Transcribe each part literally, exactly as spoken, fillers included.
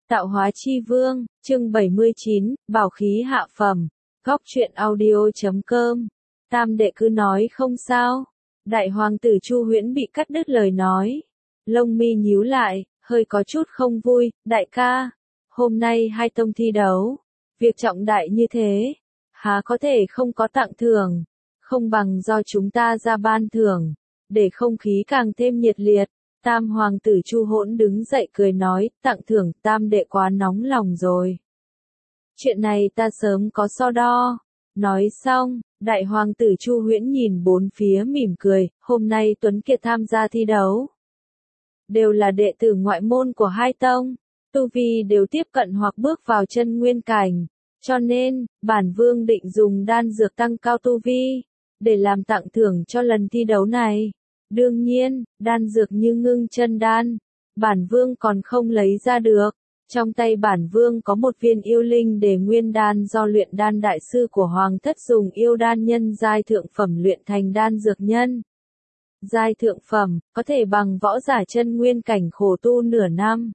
Tạo hóa chi vương, chương bảy mươi chín, bảo khí hạ phẩm. Góc truyện audio chấm com. Tam đệ cứ nói không sao. Đại hoàng tử Chu Huyễn bị cắt đứt lời nói. Lông mi nhíu lại, hơi có chút không vui. Đại ca, hôm nay hai tông thi đấu. Việc trọng đại như thế, há có thể không có tặng thưởng. Không bằng do chúng ta ra ban thưởng, để không khí càng thêm nhiệt liệt. Tam hoàng tử Chu Hỗn đứng dậy cười nói, tặng thưởng, tam đệ quá nóng lòng rồi. Chuyện này ta sớm có so đo. Nói xong, đại hoàng tử Chu Huyễn nhìn bốn phía mỉm cười, hôm nay Tuấn Kiệt tham gia thi đấu. Đều là đệ tử ngoại môn của hai tông, tu vi đều tiếp cận hoặc bước vào chân nguyên cảnh. Cho nên, bản vương định dùng đan dược tăng cao tu vi, để làm tặng thưởng cho lần thi đấu này. Đương nhiên, đan dược như ngưng chân đan, bản vương còn không lấy ra được. Trong tay bản vương có một viên yêu linh đề nguyên đan do luyện đan đại sư của Hoàng thất dùng yêu đan nhân giai thượng phẩm luyện thành đan dược nhân. Giai thượng phẩm, có thể bằng võ giả chân nguyên cảnh khổ tu nửa năm.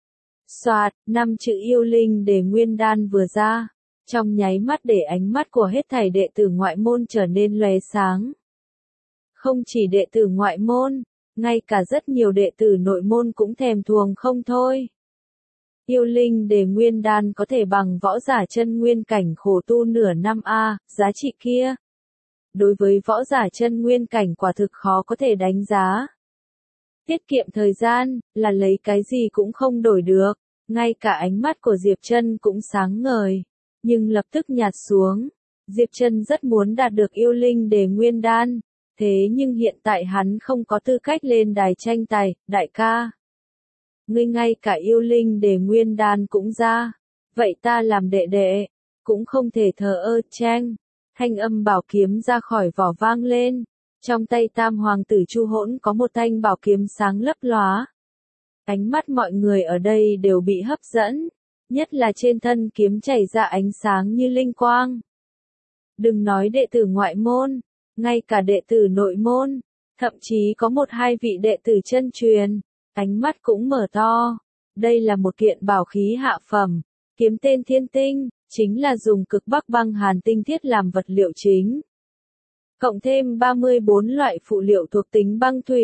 Soạt, năm chữ yêu linh đề nguyên đan vừa ra, trong nháy mắt để ánh mắt của hết thảy đệ tử ngoại môn trở nên lóe sáng. Không chỉ đệ tử ngoại môn, ngay cả rất nhiều đệ tử nội môn cũng thèm thuồng không thôi. Yêu linh đề nguyên đan có thể bằng võ giả chân nguyên cảnh khổ tu nửa năm a, giá trị kia. Đối với võ giả chân nguyên cảnh quả thực khó có thể đánh giá. Tiết kiệm thời gian, là lấy cái gì cũng không đổi được, ngay cả ánh mắt của Diệp Trân cũng sáng ngời, nhưng lập tức nhạt xuống. Diệp Trân rất muốn đạt được yêu linh đề nguyên đan. Thế nhưng hiện tại hắn không có tư cách lên đài tranh tài, đại ca. Ngươi ngay cả yêu linh đề nguyên đan cũng ra. Vậy ta làm đệ đệ, cũng không thể thờ ơ tranh. Thanh âm bảo kiếm ra khỏi vỏ vang lên. Trong tay tam hoàng tử Chu Hỗn có một thanh bảo kiếm sáng lấp lóa. Ánh mắt mọi người ở đây đều bị hấp dẫn. Nhất là trên thân kiếm chảy ra ánh sáng như linh quang. Đừng nói đệ tử ngoại môn. Ngay cả đệ tử nội môn, thậm chí có một hai vị đệ tử chân truyền, ánh mắt cũng mở to. Đây là một kiện bảo khí hạ phẩm, kiếm tên thiên tinh, chính là dùng cực bắc băng hàn tinh thiết làm vật liệu chính. Cộng thêm ba mươi bốn loại phụ liệu thuộc tính băng thủy.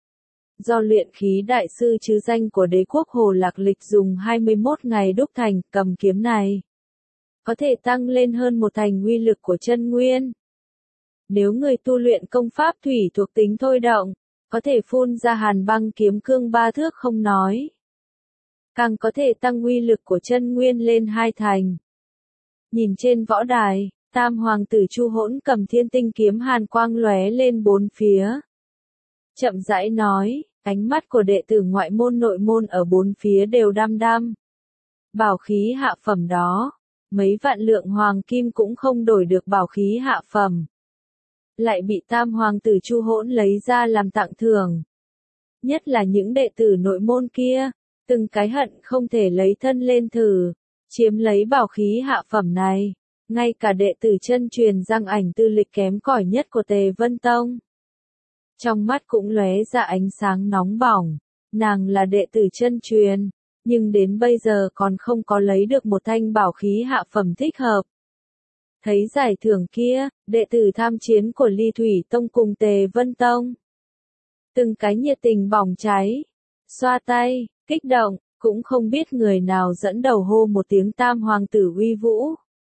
Do luyện khí đại sư chứ danh của đế quốc Hồ Lạc Lịch dùng hai mươi mốt ngày đúc thành, cầm kiếm này có thể tăng lên hơn một thành uy lực của chân nguyên. Nếu người tu luyện công pháp thủy thuộc tính thôi động, có thể phun ra hàn băng kiếm cương ba thước không nói. Càng có thể tăng uy lực của chân nguyên lên hai thành. Nhìn trên võ đài, tam hoàng tử Chu Hỗn cầm thiên tinh kiếm hàn quang lóe lên bốn phía. Chậm rãi nói, ánh mắt của đệ tử ngoại môn nội môn ở bốn phía đều đăm đăm. Bảo khí hạ phẩm đó, mấy vạn lượng hoàng kim cũng không đổi được bảo khí hạ phẩm. Lại bị tam hoàng tử Chu Hỗn lấy ra làm tặng thưởng. Nhất là những đệ tử nội môn kia, từng cái hận không thể lấy thân lên thử, chiếm lấy bảo khí hạ phẩm này. Ngay cả đệ tử chân truyền Giang Ảnh tư lịch kém cỏi nhất của Tề Vân Tông. Trong mắt cũng lóe ra ánh sáng nóng bỏng, nàng là đệ tử chân truyền, nhưng đến bây giờ còn không có lấy được một thanh bảo khí hạ phẩm thích hợp. Thấy giải thưởng kia, đệ tử tham chiến của Ly Thủy Tông cùng Tề Vân Tông. Từng cái nhiệt tình bỏng cháy, xoa tay, kích động, cũng không biết người nào dẫn đầu hô một tiếng tam hoàng tử uy vũ.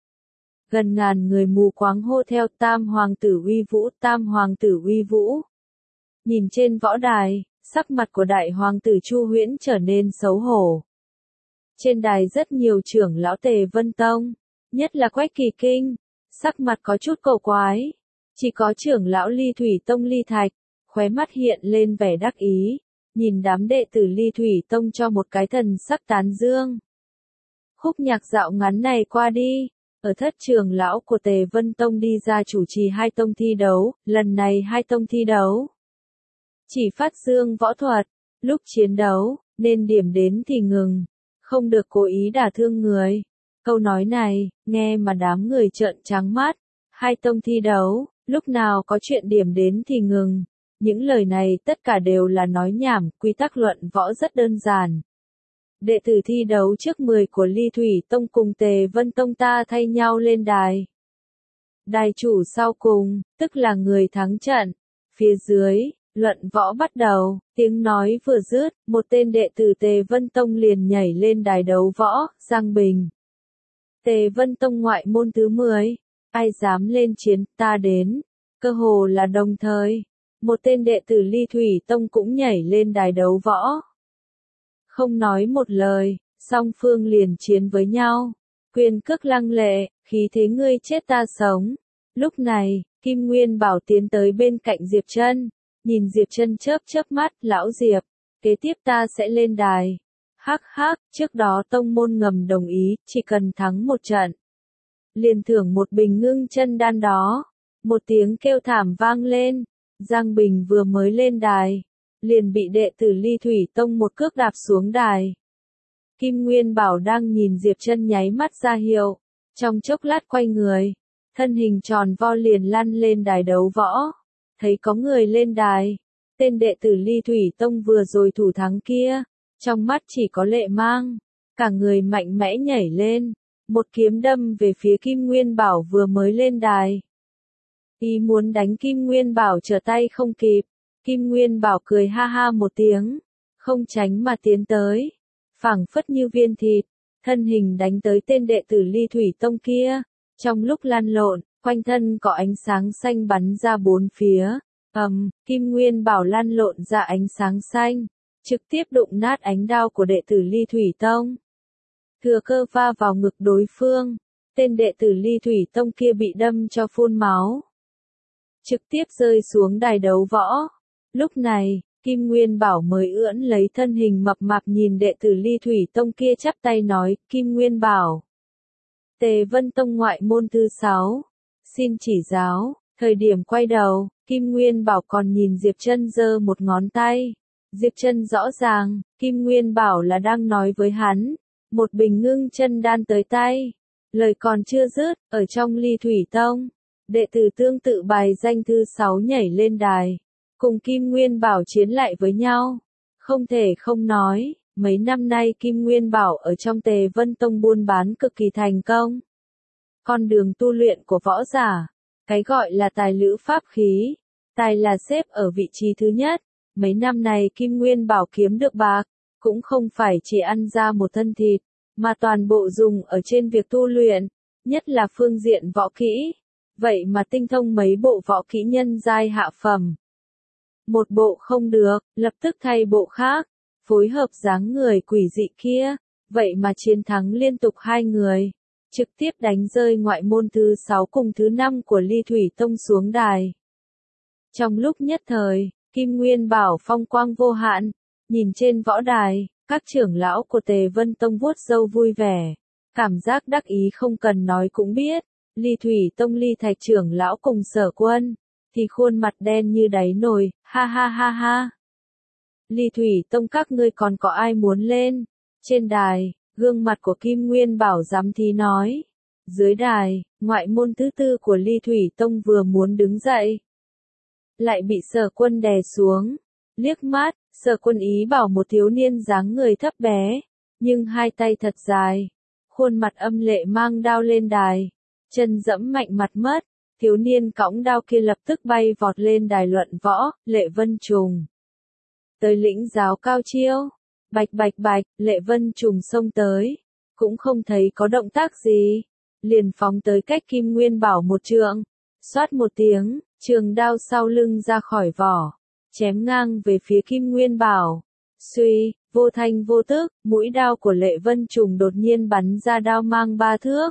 Gần ngàn người mù quáng hô theo tam hoàng tử uy vũ, tam hoàng tử uy vũ. Nhìn trên võ đài, sắc mặt của đại hoàng tử Chu Huyễn trở nên xấu hổ. Trên đài rất nhiều trưởng lão Tề Vân Tông, nhất là Quách Kỳ Kinh. Sắc mặt có chút cổ quái, chỉ có trưởng lão Ly Thủy Tông Ly Thạch, khóe mắt hiện lên vẻ đắc ý, nhìn đám đệ tử Ly Thủy Tông cho một cái thần sắc tán dương. Khúc nhạc dạo ngắn này qua đi, ở thất trưởng lão của Tề Vân Tông đi ra chủ trì hai tông thi đấu, lần này hai tông thi đấu. Chỉ phát dương võ thuật, lúc chiến đấu, nên điểm đến thì ngừng, không được cố ý đả thương người. Câu nói này, nghe mà đám người trợn trắng mắt. Hai tông thi đấu, lúc nào có chuyện điểm đến thì ngừng. Những lời này tất cả đều là nói nhảm, quy tắc luận võ rất đơn giản. đệ tử thi đấu trước mười của Ly Thủy Tông cùng Tề Vân Tông ta thay nhau lên đài. Đài chủ sau cùng, tức là người thắng trận. Phía dưới, luận võ bắt đầu, tiếng nói vừa dứt, một tên đệ tử Tề Vân Tông liền nhảy lên đài đấu võ, Giang Bình. Tề Vân Tông ngoại môn thứ mười, ai dám lên chiến, ta đến. Cơ hồ là đồng thời, một tên đệ tử Ly Thủy Tông cũng nhảy lên đài đấu võ. Không nói một lời, song phương liền chiến với nhau. Quyền cước lăng lệ, khí thế ngươi chết ta sống. Lúc này, Kim Nguyên Bảo tiến tới bên cạnh Diệp Trân, nhìn Diệp Trân chớp chớp mắt, lão Diệp, kế tiếp ta sẽ lên đài. Hắc hắc, trước đó tông môn ngầm đồng ý, chỉ cần thắng một trận. Liền thưởng một bình ngưng chân đan đó. Một tiếng kêu thảm vang lên, Giang Bình vừa mới lên đài, liền bị đệ tử Ly Thủy Tông một cước đạp xuống đài. Kim Nguyên Bảo đang nhìn Diệp Trân nháy mắt ra hiệu, trong chốc lát quay người, thân hình tròn vo liền lăn lên đài đấu võ. Thấy có người lên đài, tên đệ tử Ly Thủy Tông vừa rồi thủ thắng kia, trong mắt chỉ có lệ mang, cả người mạnh mẽ nhảy lên, một kiếm đâm về phía Kim Nguyên Bảo vừa mới lên đài. Ý muốn đánh Kim Nguyên Bảo trở tay không kịp, Kim Nguyên Bảo cười ha ha một tiếng, không tránh mà tiến tới, phảng phất như viên thịt, thân hình đánh tới tên đệ tử Ly Thủy Tông kia. Trong lúc lăn lộn, quanh thân có ánh sáng xanh bắn ra bốn phía, ầm, um, Kim Nguyên Bảo lăn lộn ra ánh sáng xanh, trực tiếp đụng nát ánh đao của đệ tử Ly Thủy Tông. Thừa cơ va vào ngực đối phương, tên đệ tử Ly Thủy Tông kia bị đâm cho phun máu, trực tiếp rơi xuống đài đấu võ. Lúc này, Kim Nguyên Bảo mới ưỡn lấy thân hình mập mạp nhìn đệ tử Ly Thủy Tông kia chắp tay nói, Kim Nguyên Bảo. Tề Vân Tông ngoại môn thứ sáu, xin chỉ giáo. Thời điểm quay đầu, Kim Nguyên Bảo còn nhìn Diệp Trân giơ một ngón tay. Diệp Trân rõ ràng, Kim Nguyên Bảo là đang nói với hắn, một bình ngưng chân đan tới tay. Lời còn chưa dứt, ở trong Ly Thủy Tông, đệ tử tương tự bài danh thứ sáu nhảy lên đài, cùng Kim Nguyên Bảo chiến lại với nhau. Không thể không nói, mấy năm nay Kim Nguyên Bảo ở trong Tề Vân Tông buôn bán cực kỳ thành công. Con đường tu luyện của võ giả, cái gọi là tài lữ pháp khí, tài là xếp ở vị trí thứ nhất. Mấy năm này Kim Nguyên Bảo kiếm được bạc, cũng không phải chỉ ăn ra một thân thịt, mà toàn bộ dùng ở trên việc tu luyện, nhất là phương diện võ kỹ. Vậy mà tinh thông mấy bộ võ kỹ nhân giai hạ phẩm. Một bộ không được, lập tức thay bộ khác, phối hợp dáng người quỷ dị kia, vậy mà chiến thắng liên tục hai người, trực tiếp đánh rơi ngoại môn thứ sáu cùng thứ năm của Ly Thủy Tông xuống đài. Trong lúc nhất thời, Kim Nguyên Bảo phong quang vô hạn, nhìn trên võ đài, các trưởng lão của Tề Vân Tông vuốt râu vui vẻ, cảm giác đắc ý không cần nói cũng biết. Ly Thủy Tông Ly Thạch trưởng lão cùng Sở Quân, thì khuôn mặt đen như đáy nồi, ha ha ha ha. Ly Thủy Tông các ngươi còn có ai muốn lên? Trên đài, gương mặt của Kim Nguyên Bảo giám thí nói. Dưới đài, ngoại môn thứ tư của Ly Thủy Tông vừa muốn đứng dậy, lại bị Sở Quân đè xuống. Liếc mắt, Sở Quân ý bảo một thiếu niên dáng người thấp bé, nhưng hai tay thật dài, khuôn mặt âm lệ mang đao lên đài. Chân dẫm mạnh mặt mất, thiếu niên cõng đao kia lập tức bay vọt lên đài luận võ. Lệ Vân Trùng tới lĩnh giáo cao chiêu, bạch bạch bạch, Lệ Vân Trùng xông tới, cũng không thấy có động tác gì, liền phóng tới cách Kim Nguyên Bảo một trượng, xoát một tiếng, trường đao sau lưng ra khỏi vỏ, chém ngang về phía Kim Nguyên Bảo. Suy, vô thanh vô tức, mũi đao của Lệ Vân Trùng đột nhiên bắn ra đao mang ba thước,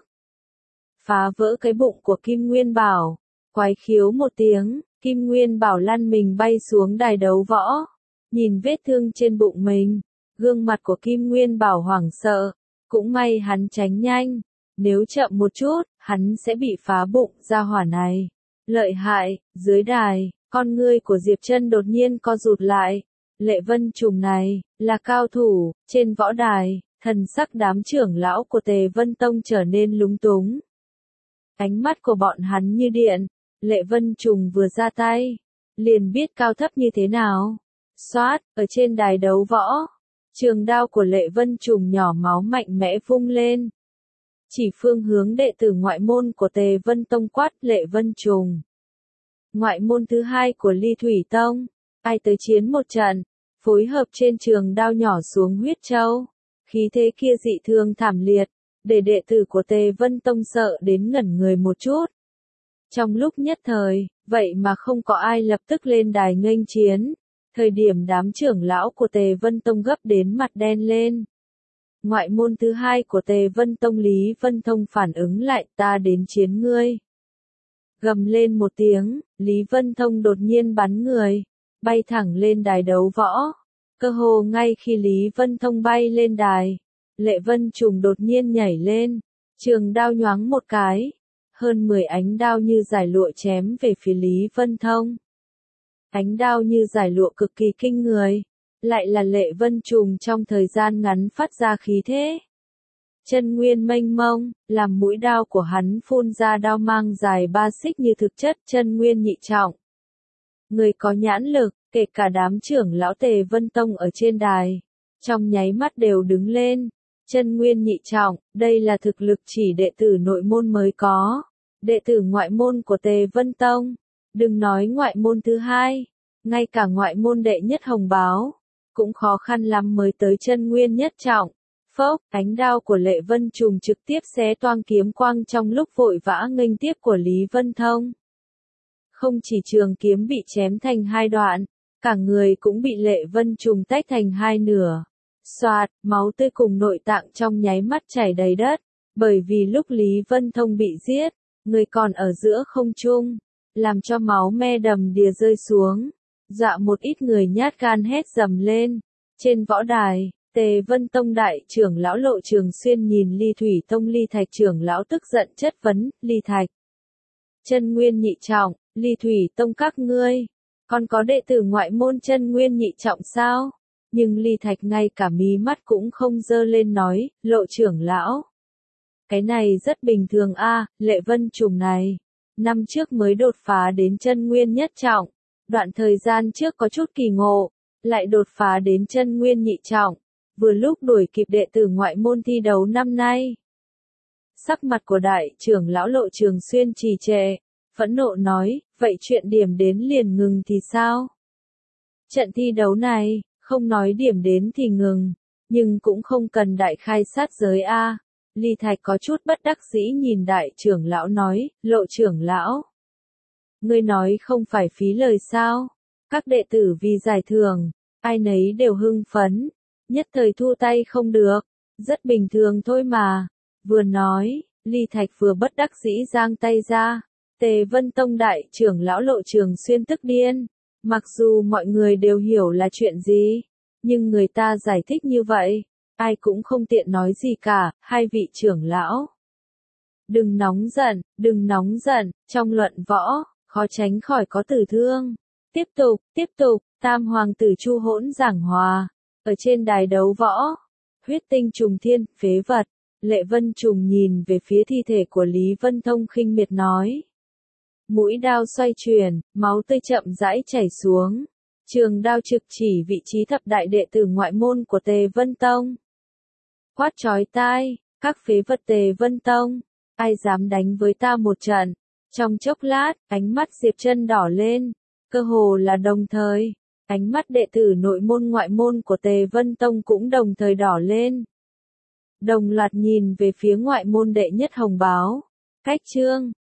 phá vỡ cái bụng của Kim Nguyên Bảo. Quái khiếu một tiếng, Kim Nguyên Bảo lăn mình bay xuống đài đấu võ. Nhìn vết thương trên bụng mình, gương mặt của Kim Nguyên Bảo hoảng sợ, cũng may hắn tránh nhanh, nếu chậm một chút, hắn sẽ bị phá bụng ra hỏa này. Lợi hại. Dưới đài, con ngươi của Diệp Trân đột nhiên co rụt lại. Lệ Vân Trùng này, là cao thủ. Trên võ đài, thần sắc đám trưởng lão của Tề Vân Tông trở nên lúng túng. Ánh mắt của bọn hắn như điện, Lệ Vân Trùng vừa ra tay, liền biết cao thấp như thế nào. Xoát, ở trên đài đấu võ, Trường đao của Lệ Vân Trùng nhỏ máu mạnh mẽ vung lên. Chỉ phương hướng đệ tử ngoại môn của Tề Vân Tông quát Lệ Vân Trùng. Ngoại môn thứ hai của Ly Thủy Tông, ai tới chiến một trận, phối hợp trên trường đao nhỏ xuống huyết châu. Khí thế kia dị thường thảm liệt, để đệ tử của Tề Vân Tông sợ đến ngẩn người một chút. Trong lúc nhất thời, vậy mà không có ai lập tức lên đài nghênh chiến. Thời điểm đám trưởng lão của Tề Vân Tông gấp đến mặt đen lên. Ngoại môn thứ hai của Tề Vân Tông Lý Vân Thông phản ứng lại, ta đến chiến ngươi. Gầm lên một tiếng, Lý Vân Thông đột nhiên bắn người, bay thẳng lên đài đấu võ. Cơ hồ ngay khi Lý Vân Thông bay lên đài, Lệ Vân Trùng đột nhiên nhảy lên, trường đao nhoáng một cái, hơn mười ánh đao như giải lụa chém về phía Lý Vân Thông. Ánh đao như giải lụa cực kỳ kinh người, lại là Lệ Vân Trùng trong thời gian ngắn phát ra khí thế. Chân nguyên mênh mông, làm mũi đao của hắn phun ra đao mang dài ba xích như thực chất chân nguyên nhị trọng. Người có nhãn lực, kể cả đám trưởng lão Tề Vân Tông ở trên đài, trong nháy mắt đều đứng lên. Chân nguyên nhị trọng, đây là thực lực chỉ đệ tử nội môn mới có. Đệ tử ngoại môn của Tề Vân Tông, đừng nói ngoại môn thứ hai, ngay cả ngoại môn đệ nhất Hồng Báo, cũng khó khăn lắm mới tới chân nguyên nhất trọng. Phốc, ánh đao của Lệ Vân Trùng trực tiếp xé toang kiếm quang trong lúc vội vã nghênh tiếp của Lý Vân Thông. Không chỉ trường kiếm bị chém thành hai đoạn, cả người cũng bị Lệ Vân Trùng tách thành hai nửa. Xoạt, máu tươi cùng nội tạng trong nháy mắt chảy đầy đất, bởi vì lúc Lý Vân Thông bị giết, người còn ở giữa không trung, làm cho máu me đầm đìa rơi xuống, dọa một ít người nhát gan hét dầm lên. Trên võ đài, Tề Vân Tông đại trưởng lão Lộ Trường Xuyên nhìn Ly Thủy Tông Ly Thạch trưởng lão tức giận chất vấn, Ly Thạch. Chân nguyên nhị trọng, Ly Thủy Tông các ngươi, còn có đệ tử ngoại môn chân nguyên nhị trọng sao? Nhưng Ly Thạch ngay cả mí mắt cũng không dơ lên nói, Lộ trưởng lão. Cái này rất bình thường a, Lệ Vân Trùng này. Năm trước mới đột phá đến chân nguyên nhất trọng. Đoạn thời gian trước có chút kỳ ngộ, lại đột phá đến chân nguyên nhị trọng. Vừa lúc đuổi kịp đệ tử ngoại môn thi đấu năm nay. Sắc mặt của đại trưởng lão Lộ Trường Xuyên trì trệ, phẫn nộ nói, vậy chuyện điểm đến liền ngừng thì sao? Trận thi đấu này, không nói điểm đến thì ngừng, nhưng cũng không cần đại khai sát giới a. Ly Thạch có chút bất đắc dĩ nhìn đại trưởng lão nói, Lộ trưởng lão. Ngươi nói không phải phí lời sao? Các đệ tử vì giải thưởng, ai nấy đều hưng phấn, nhất thời thu tay không được, rất bình thường thôi mà. Vừa nói, Ly Thạch vừa bất đắc dĩ giang tay ra, Tề Vân Tông đại trưởng lão Lộ Trường Xuyên tức điên. Mặc dù mọi người đều hiểu là chuyện gì, nhưng người ta giải thích như vậy, ai cũng không tiện nói gì cả, hai vị trưởng lão. Đừng nóng giận, đừng nóng giận, trong luận võ, khó tránh khỏi có tử thương. Tiếp tục, tiếp tục, Tam Hoàng tử Chu hỗn giảng hòa, ở trên đài đấu võ, huyết tinh trùng thiên, phế vật, Lệ Vân Trùng nhìn về phía thi thể của Lý Vân Thông khinh miệt nói. Mũi đao xoay chuyển, máu tươi chậm rãi chảy xuống. Trường đao trực chỉ vị trí thập đại đệ tử ngoại môn của Tề Vân Tông. Quát chói tai, các phế vật Tề Vân Tông, ai dám đánh với ta một trận? Trong chốc lát, ánh mắt Diệp Trân đỏ lên, cơ hồ là đồng thời, ánh mắt đệ tử nội môn ngoại môn của Tề Vân Tông cũng đồng thời đỏ lên. Đồng loạt nhìn về phía ngoại môn đệ nhất Hồng Báo. Cách chương